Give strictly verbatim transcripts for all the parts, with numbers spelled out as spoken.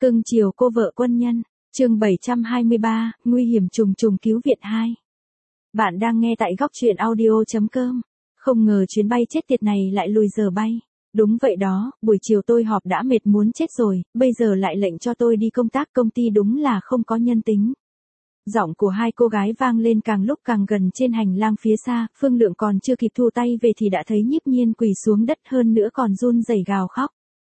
Cưng chiều cô vợ quân nhân, chương bảy trăm hai mươi ba, nguy hiểm trùng trùng cứu viện hai. Bạn đang nghe tại góc truyện audio chấm com. Không ngờ chuyến bay chết tiệt này lại lùi giờ bay. Đúng vậy đó, buổi chiều tôi họp đã mệt muốn chết rồi, bây giờ lại lệnh cho tôi đi công tác, công ty đúng là không có nhân tính. Giọng của hai cô gái vang lên càng lúc càng gần trên hành lang phía xa, Phương Lượng còn chưa kịp thu tay về thì đã thấy Nhiếp Nhiên quỳ xuống đất, hơn nữa còn run rẩy gào khóc.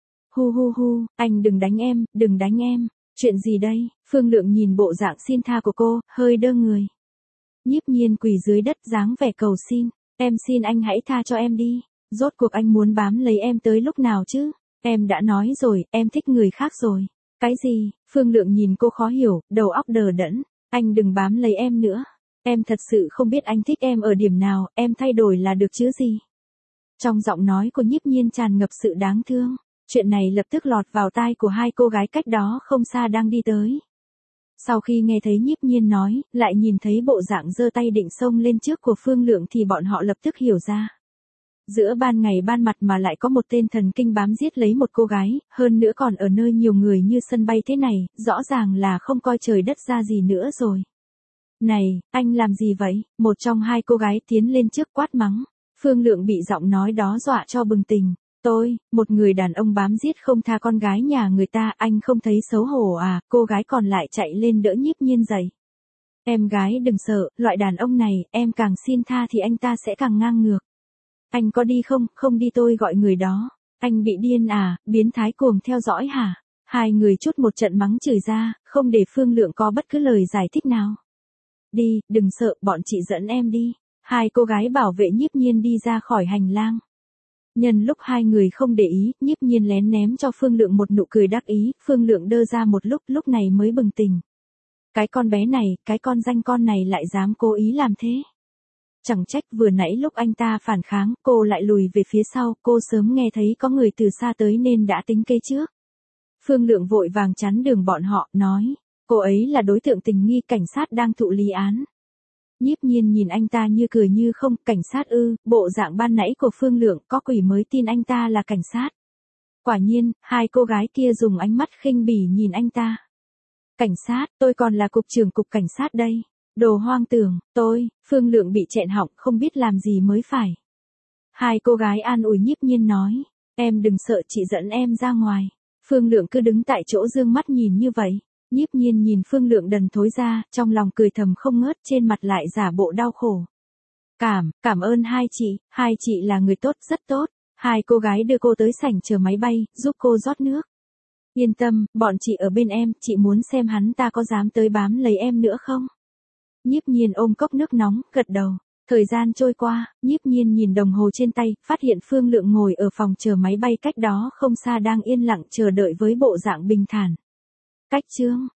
Hu hu hu, anh đừng đánh em, đừng đánh em. Chuyện gì đây? Phương Lượng nhìn bộ dạng xin tha của cô, hơi đơ người. Nhiếp Nhiên quỳ dưới đất dáng vẻ cầu xin. Em xin anh hãy tha cho em đi. Rốt cuộc anh muốn bám lấy em tới lúc nào chứ? Em đã nói rồi, em thích người khác rồi. Cái gì? Phương Lượng nhìn cô khó hiểu, đầu óc đờ đẫn. Anh đừng bám lấy em nữa. Em thật sự không biết anh thích em ở điểm nào, em thay đổi là được chứ gì? Trong giọng nói của Nhiếp Nhiên tràn ngập sự đáng thương. Chuyện này lập tức lọt vào tai của hai cô gái cách đó không xa đang đi tới. Sau khi nghe thấy Nhiếp Nhiên nói, lại nhìn thấy bộ dạng giơ tay định xông lên trước của Phương Lượng thì bọn họ lập tức hiểu ra. Giữa ban ngày ban mặt mà lại có một tên thần kinh bám giết lấy một cô gái, hơn nữa còn ở nơi nhiều người như sân bay thế này, rõ ràng là không coi trời đất ra gì nữa rồi. Này, anh làm gì vậy? Một trong hai cô gái tiến lên trước quát mắng. Phương Lượng bị giọng nói đó dọa cho bừng tỉnh. Tôi, một người đàn ông bám giết không tha con gái nhà người ta, anh không thấy xấu hổ à? Cô gái còn lại chạy lên đỡ Nhiếp Nhiên dậy. Em gái đừng sợ, loại đàn ông này, em càng xin tha thì anh ta sẽ càng ngang ngược. Anh có đi không? Không đi tôi gọi người đó. Anh bị điên à, biến thái cuồng theo dõi hả? Hai người chút một trận mắng chửi ra, không để Phương Lượng có bất cứ lời giải thích nào. Đi, đừng sợ, bọn chị dẫn em đi. Hai cô gái bảo vệ Nhiếp Nhiên đi ra khỏi hành lang. Nhân lúc hai người không để ý, Nhiếp Nhiên lén ném cho Phương Lượng một nụ cười đắc ý, Phương Lượng đơ ra một lúc, lúc này mới bừng tỉnh. Cái con bé này, cái con danh con này lại dám cố ý làm thế. Chẳng trách vừa nãy lúc anh ta phản kháng, cô lại lùi về phía sau, cô sớm nghe thấy có người từ xa tới nên đã tính kế trước. Phương Lượng vội vàng chắn đường bọn họ, nói, cô ấy là đối tượng tình nghi, cảnh sát đang thụ lý án. Nhiếp Nhiên nhìn anh ta như cười như không, cảnh sát ư? Bộ dạng ban nãy của Phương Lượng có quỷ mới tin anh ta là cảnh sát. Quả nhiên, hai cô gái kia dùng ánh mắt khinh bỉ nhìn anh ta. Cảnh sát, tôi còn là cục trưởng cục cảnh sát đây. Đồ hoang tưởng, tôi, Phương Lượng bị nghẹn họng không biết làm gì mới phải. Hai cô gái an ủi Nhiếp Nhiên nói, em đừng sợ, chị dẫn em ra ngoài. Phương Lượng cứ đứng tại chỗ dương mắt nhìn như vậy. Nhiếp Nhiên nhìn Phương Lượng đần thối ra, trong lòng cười thầm không ngớt, trên mặt lại giả bộ đau khổ. Cảm, cảm ơn hai chị, hai chị là người tốt, rất tốt. Hai cô gái đưa cô tới sảnh chờ máy bay, giúp cô rót nước. Yên tâm, bọn chị ở bên em, chị muốn xem hắn ta có dám tới bám lấy em nữa không? Nhiếp Nhiên ôm cốc nước nóng, gật đầu. Thời gian trôi qua, Nhiếp Nhiên nhìn đồng hồ trên tay, phát hiện Phương Lượng ngồi ở phòng chờ máy bay cách đó không xa đang yên lặng chờ đợi với bộ dạng bình thản. Cách chương